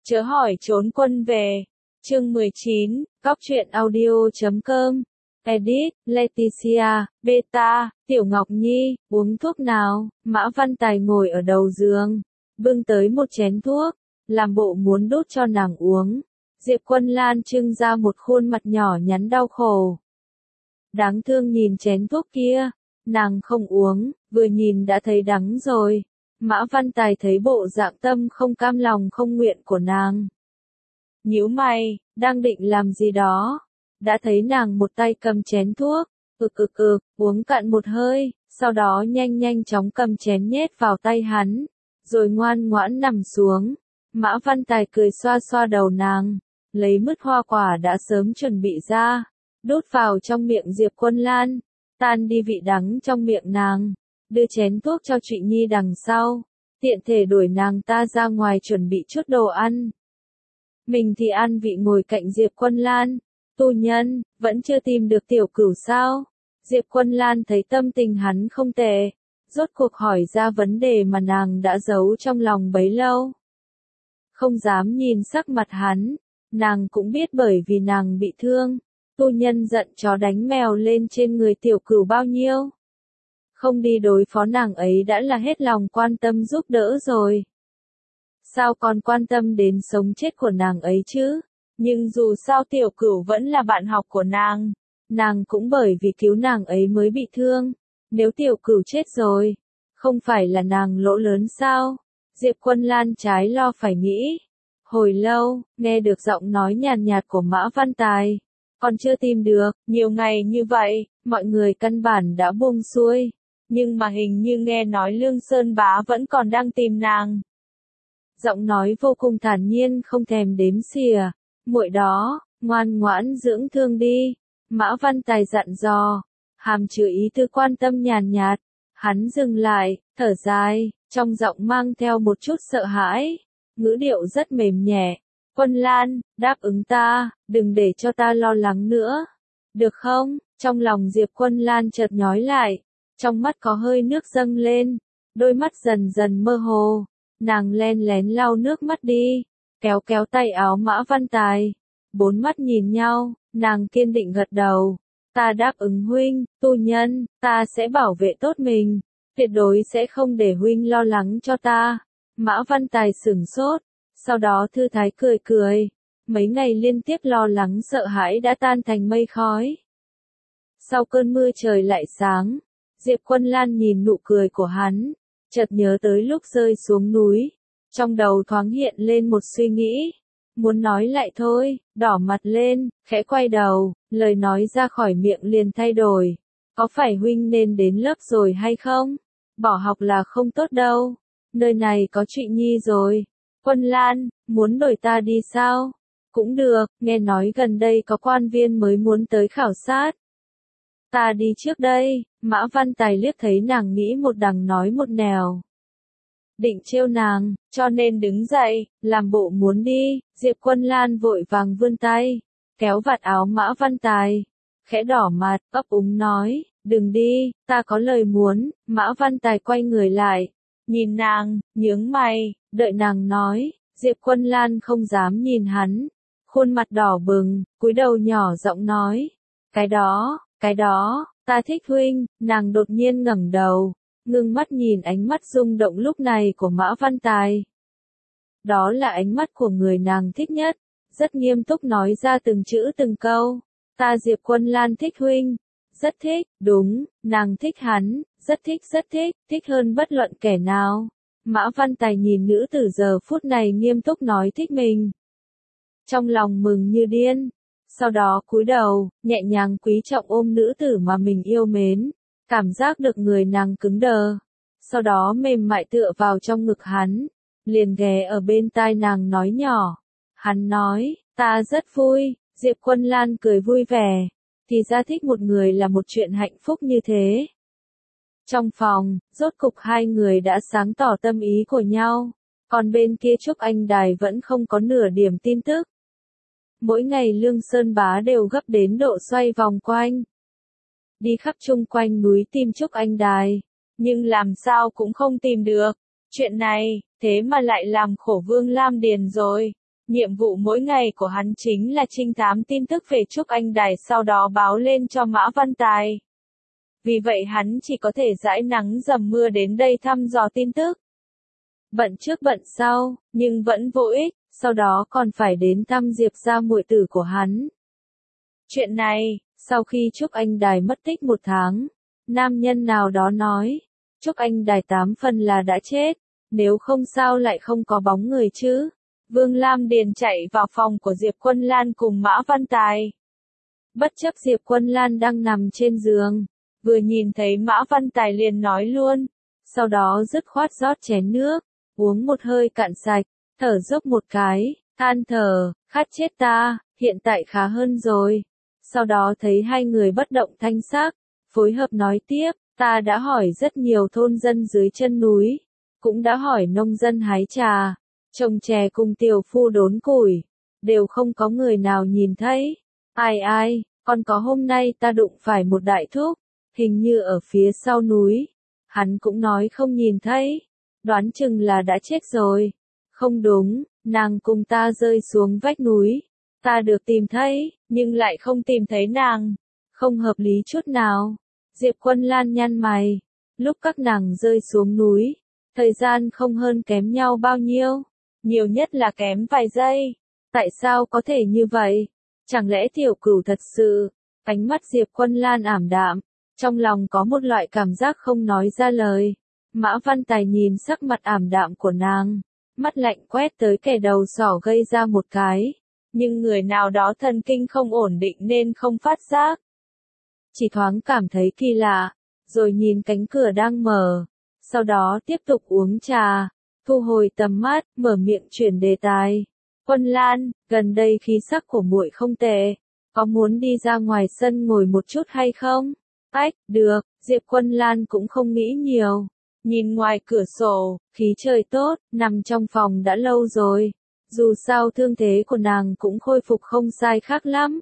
Chớ hỏi trốn quân về. Chương 19, Góc truyện audio.com. Edit, Leticia, Beta, Tiểu Ngọc Nhi, uống thuốc nào? Mã Văn Tài ngồi ở đầu giường, bưng tới một chén thuốc, làm bộ muốn đút cho nàng uống. Diệp Quân Lan trưng ra một khuôn mặt nhỏ nhắn đau khổ. Đáng thương nhìn chén thuốc kia, nàng không uống, vừa nhìn đã thấy đắng rồi. Mã Văn Tài thấy bộ dạng tâm không cam lòng không nguyện của nàng. Nhíu mày, đang định làm gì đó. Đã thấy nàng một tay cầm chén thuốc, uống cạn một hơi, sau đó nhanh chóng cầm chén nhét vào tay hắn, rồi ngoan ngoãn nằm xuống. Mã Văn Tài cười xoa xoa đầu nàng, lấy mứt hoa quả đã sớm chuẩn bị ra, đút vào trong miệng Diệp Quân Lan, tan đi vị đắng trong miệng nàng, đưa chén thuốc cho Trụy Nhi đằng sau, tiện thể đuổi nàng ta ra ngoài chuẩn bị chút đồ ăn. Mình thì ăn vị ngồi cạnh Diệp Quân Lan. Tu nhân, vẫn chưa tìm được tiểu cửu sao? Diệp Quân Lan thấy tâm tình hắn không tệ, rốt cuộc hỏi ra vấn đề mà nàng đã giấu trong lòng bấy lâu. Không dám nhìn sắc mặt hắn, nàng cũng biết bởi vì nàng bị thương, tu nhân giận chó đánh mèo lên trên người tiểu cửu bao nhiêu. Không đi đối phó nàng ấy đã là hết lòng quan tâm giúp đỡ rồi. Sao còn quan tâm đến sống chết của nàng ấy chứ? Nhưng dù sao tiểu cửu vẫn là bạn học của nàng cũng bởi vì cứu nàng ấy mới bị thương. Nếu tiểu cửu chết rồi, không phải là nàng lỗ lớn sao? Diệp Quân Lan trái lo phải nghĩ. Hồi lâu, nghe được giọng nói nhàn nhạt của Mã Văn Tài. Còn chưa tìm được, nhiều ngày như vậy, mọi người căn bản đã buông xuôi. Nhưng mà hình như nghe nói Lương Sơn Bá vẫn còn đang tìm nàng. Giọng nói vô cùng thản nhiên không thèm đếm xỉa. Muội đó, ngoan ngoãn dưỡng thương đi. Mã Văn Tài dặn dò, hàm chứa ý tư quan tâm nhàn nhạt. Hắn dừng lại, thở dài, trong giọng mang theo một chút sợ hãi. Ngữ điệu rất mềm nhẹ. Quân Lan, đáp ứng ta, đừng để cho ta lo lắng nữa. Được không? Trong lòng Diệp Quân Lan chợt nhói lại. Trong mắt có hơi nước dâng lên. Đôi mắt dần dần mơ hồ. Nàng len lén lau nước mắt đi. Kéo tay áo Mã Văn Tài. Bốn mắt nhìn nhau, nàng kiên định gật đầu. Ta đáp ứng huynh, tu nhân, ta sẽ bảo vệ tốt mình. Tuyệt đối sẽ không để huynh lo lắng cho ta. Mã Văn Tài sửng sốt, sau đó thư thái cười. Mấy ngày liên tiếp lo lắng sợ hãi đã tan thành mây khói. Sau cơn mưa trời lại sáng, Diệp Quân Lan nhìn nụ cười của hắn, chợt nhớ tới lúc rơi xuống núi. Trong đầu thoáng hiện lên một suy nghĩ. Muốn nói lại thôi, đỏ mặt lên, khẽ quay đầu, lời nói ra khỏi miệng liền thay đổi. Có phải huynh nên đến lớp rồi hay không? Bỏ học là không tốt đâu. Nơi này có Trụy Nhi rồi. Quân Lan, muốn đổi ta đi sao? Cũng được, nghe nói gần đây có quan viên mới muốn tới khảo sát. Ta đi trước đây. Mã Văn Tài liếc thấy nàng nghĩ một đằng nói một nẻo. Định trêu nàng, cho nên đứng dậy, làm bộ muốn đi. Diệp Quân Lan vội vàng vươn tay, kéo vạt áo Mã Văn Tài, khẽ đỏ mặt, ấp úng nói, đừng đi, ta có lời muốn. Mã Văn Tài quay người lại, nhìn nàng, nhướng mày, đợi nàng nói. Diệp Quân Lan không dám nhìn hắn, khuôn mặt đỏ bừng, cúi đầu nhỏ giọng nói, cái đó, ta thích huynh. Nàng đột nhiên ngẩng đầu, ngưng mắt nhìn ánh mắt rung động lúc này của Mã Văn Tài. Đó là ánh mắt của người nàng thích nhất, rất nghiêm túc nói ra từng chữ từng câu. Ta Diệp Quân Lan thích huynh, rất thích, đúng, nàng thích hắn, rất thích, thích hơn bất luận kẻ nào. Mã Văn Tài nhìn nữ tử giờ phút này nghiêm túc nói thích mình. Trong lòng mừng như điên, sau đó cúi đầu, nhẹ nhàng quý trọng ôm nữ tử mà mình yêu mến. Cảm giác được người nàng cứng đờ, sau đó mềm mại tựa vào trong ngực hắn, liền ghé ở bên tai nàng nói nhỏ. Hắn nói, ta rất vui. Diệp Quân Lan cười vui vẻ, thì ra thích một người là một chuyện hạnh phúc như thế. Trong phòng, rốt cục hai người đã sáng tỏ tâm ý của nhau, còn bên kia Trúc Anh Đài vẫn không có nửa điểm tin tức. Mỗi ngày Lương Sơn Bá đều gấp đến độ xoay vòng quanh. Đi khắp chung quanh núi tìm Trúc Anh Đài, nhưng làm sao cũng không tìm được. Chuyện này, thế mà lại làm khổ Vương Lam Điền rồi. Nhiệm vụ mỗi ngày của hắn chính là trinh thám tin tức về Trúc Anh Đài sau đó báo lên cho Mã Văn Tài. Vì vậy hắn chỉ có thể dãi nắng dầm mưa đến đây thăm dò tin tức. Bận trước bận sau, nhưng vẫn vô ích, sau đó còn phải đến thăm Diệp gia muội tử của hắn. Chuyện này, sau khi Trúc Anh Đài mất tích 1 tháng, nam nhân nào đó nói, Trúc Anh Đài 8 phần là đã chết, nếu không sao lại không có bóng người chứ. Vương Lam Điền chạy vào phòng của Diệp Quân Lan cùng Mã Văn Tài. Bất chấp Diệp Quân Lan đang nằm trên giường, vừa nhìn thấy Mã Văn Tài liền nói luôn, sau đó dứt khoát rót chén nước, uống một hơi cạn sạch, thở dốc một cái, than thở, khát chết ta, hiện tại khá hơn rồi. Sau đó thấy hai người bất động thanh sắc, phối hợp nói tiếp, ta đã hỏi rất nhiều thôn dân dưới chân núi, cũng đã hỏi nông dân hái trà, trồng chè cùng tiểu phu đốn củi, đều không có người nào nhìn thấy. Ai, còn có hôm nay ta đụng phải một đại thúc, hình như ở phía sau núi, hắn cũng nói không nhìn thấy, đoán chừng là đã chết rồi. Không đúng, nàng cùng ta rơi xuống vách núi, ta được tìm thấy, nhưng lại không tìm thấy nàng, không hợp lý chút nào. Diệp Quân Lan nhăn mày, lúc các nàng rơi xuống núi, thời gian không hơn kém nhau bao nhiêu, nhiều nhất là kém vài giây. Tại sao có thể như vậy? Chẳng lẽ tiểu cửu thật sự? Ánh mắt Diệp Quân Lan ảm đạm, trong lòng có một loại cảm giác không nói ra lời. Mã Văn Tài nhìn sắc mặt ảm đạm của nàng, mắt lạnh quét tới kẻ đầu sỏ gây ra một cái, nhưng người nào đó thần kinh không ổn định nên không phát giác. Chỉ thoáng cảm thấy kỳ lạ, rồi nhìn cánh cửa đang mở, sau đó tiếp tục uống trà, thu hồi tầm mắt, mở miệng chuyển đề tài. Quân Lan, gần đây khí sắc của muội không tệ, có muốn đi ra ngoài sân ngồi một chút hay không? Ách, được, Diệp Quân Lan cũng không nghĩ nhiều. Nhìn ngoài cửa sổ, khí trời tốt, nằm trong phòng đã lâu rồi. Dù sao thương thế của nàng cũng khôi phục không sai khác lắm.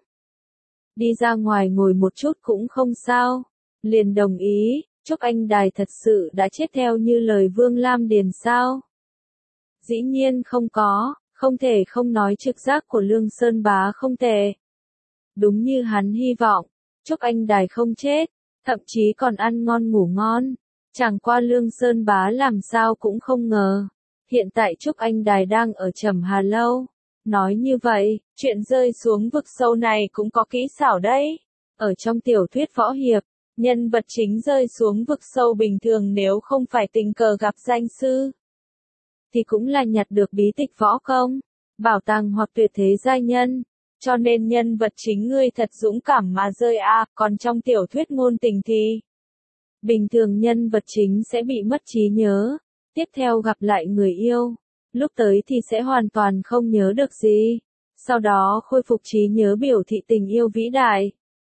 Đi ra ngoài ngồi một chút cũng không sao. Liền đồng ý, Trúc Anh Đài thật sự đã chết theo như lời Vương Lam Điền sao? Dĩ nhiên không có, không thể không nói trực giác của Lương Sơn Bá không tệ. Đúng như hắn hy vọng, Trúc Anh Đài không chết, thậm chí còn ăn ngon ngủ ngon. Chẳng qua Lương Sơn Bá làm sao cũng không ngờ. Hiện tại Trúc Anh Đài đang ở Trầm Hà Lâu. Nói như vậy, chuyện rơi xuống vực sâu này cũng có kỹ xảo đấy. Ở trong tiểu thuyết võ hiệp, nhân vật chính rơi xuống vực sâu bình thường nếu không phải tình cờ gặp danh sư, thì cũng là nhặt được bí tịch võ công, bảo tàng hoặc tuyệt thế giai nhân. Cho nên nhân vật chính ngươi thật dũng cảm mà rơi còn trong tiểu thuyết ngôn tình thì bình thường nhân vật chính sẽ bị mất trí nhớ, tiếp theo gặp lại người yêu, lúc tới thì sẽ hoàn toàn không nhớ được gì, sau đó khôi phục trí nhớ biểu thị tình yêu vĩ đại.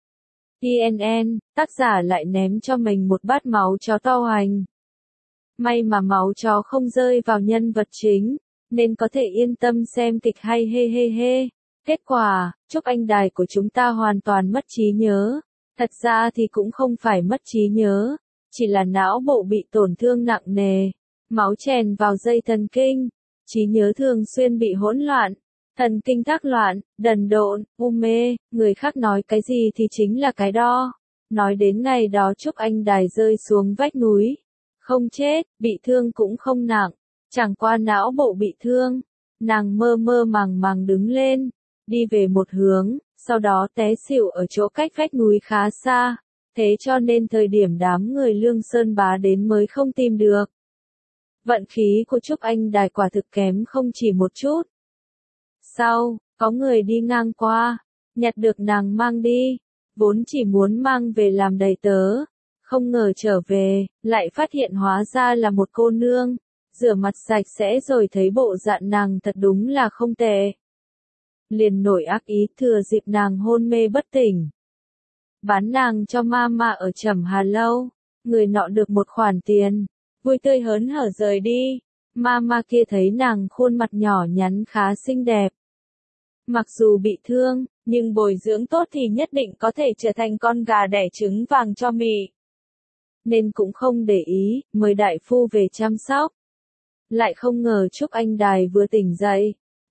TNN, tác giả lại ném cho mình một bát máu chó to hoành. May mà máu chó không rơi vào nhân vật chính, nên có thể yên tâm xem kịch hay he he he. Kết quả, Trúc Anh Đài của chúng ta hoàn toàn mất trí nhớ. Thật ra thì cũng không phải mất trí nhớ, chỉ là não bộ bị tổn thương nặng nề, máu chèn vào dây thần kinh, trí nhớ thường xuyên bị hỗn loạn, thần kinh thác loạn, đần độn, mê, người khác nói cái gì thì chính là cái đó. Nói đến ngày đó Trúc Anh Đài rơi xuống vách núi, không chết, bị thương cũng không nặng, chẳng qua não bộ bị thương, nàng mơ mơ màng màng đứng lên, đi về một hướng, sau đó té xỉu ở chỗ cách vách núi khá xa, thế cho nên thời điểm đám người Lương Sơn Bá đến mới không tìm được. Vận khí của Trúc Anh Đài quả thực kém không chỉ một chút. Sau, có người đi ngang qua, nhặt được nàng mang đi, vốn chỉ muốn mang về làm đầy tớ, không ngờ trở về, lại phát hiện hóa ra là một cô nương, rửa mặt sạch sẽ rồi thấy bộ dạng nàng thật đúng là không tệ. Liền nổi ác ý thừa dịp nàng hôn mê bất tỉnh, bán nàng cho mama ở Trầm Hà Lâu, người nọ được một khoản tiền, vui tươi hớn hở rời đi. Mama kia thấy nàng khuôn mặt nhỏ nhắn khá xinh đẹp, mặc dù bị thương, nhưng bồi dưỡng tốt thì nhất định có thể trở thành con gà đẻ trứng vàng cho mị, nên cũng không để ý, mời đại phu về chăm sóc. Lại không ngờ Trúc Anh Đài vừa tỉnh dậy,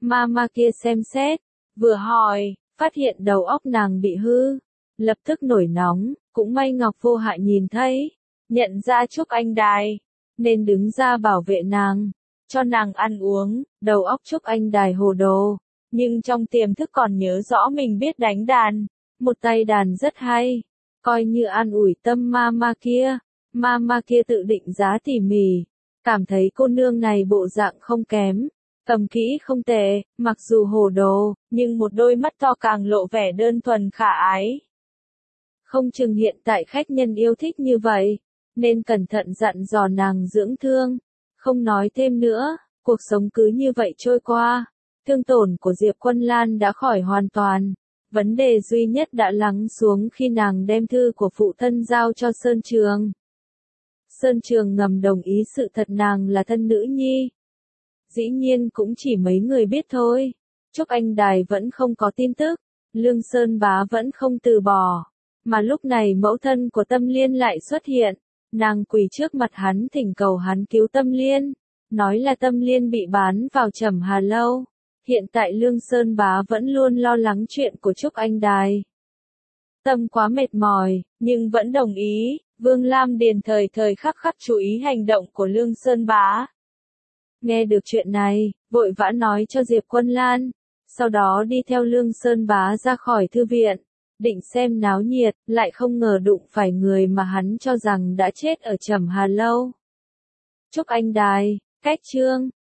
Mama kia xem xét, vừa hỏi, phát hiện đầu óc nàng bị hư, lập tức nổi nóng, cũng may Ngọc Vô Hại nhìn thấy, nhận ra Trúc Anh Đài, nên đứng ra bảo vệ nàng, cho nàng ăn uống. Đầu óc Trúc Anh Đài hồ đồ, nhưng trong tiềm thức còn nhớ rõ mình biết đánh đàn, một tay đàn rất hay, coi như an ủi tâm Mama kia. Mama kia tự định giá tỉ mỉ, cảm thấy cô nương này bộ dạng không kém, cầm kỹ không tệ, mặc dù hồ đồ, nhưng một đôi mắt to càng lộ vẻ đơn thuần khả ái. Không chừng hiện tại khách nhân yêu thích như vậy, nên cẩn thận dặn dò nàng dưỡng thương, không nói thêm nữa, cuộc sống cứ như vậy trôi qua. Thương tổn của Diệp Quân Lan đã khỏi hoàn toàn, vấn đề duy nhất đã lắng xuống khi nàng đem thư của phụ thân giao cho Sơn Trường. Sơn Trường ngầm đồng ý sự thật nàng là thân nữ nhi. Dĩ nhiên cũng chỉ mấy người biết thôi. Trúc Anh Đài vẫn không có tin tức, Lương Sơn Bá vẫn không từ bỏ. Mà lúc này mẫu thân của Tâm Liên lại xuất hiện, nàng quỳ trước mặt hắn thỉnh cầu hắn cứu Tâm Liên, nói là Tâm Liên bị bán vào Trầm Hà Lâu. Hiện tại Lương Sơn Bá vẫn luôn lo lắng chuyện của Trúc Anh Đài. Tâm quá mệt mỏi, nhưng vẫn đồng ý. Vương Lam Điền thời thời khắc khắc chú ý hành động của Lương Sơn Bá. Nghe được chuyện này, vội vã nói cho Diệp Quân Lan, sau đó đi theo Lương Sơn Bá ra khỏi thư viện, định xem náo nhiệt, lại không ngờ đụng phải người mà hắn cho rằng đã chết ở Trầm Hà Lâu. Trúc Anh Đài, cách chương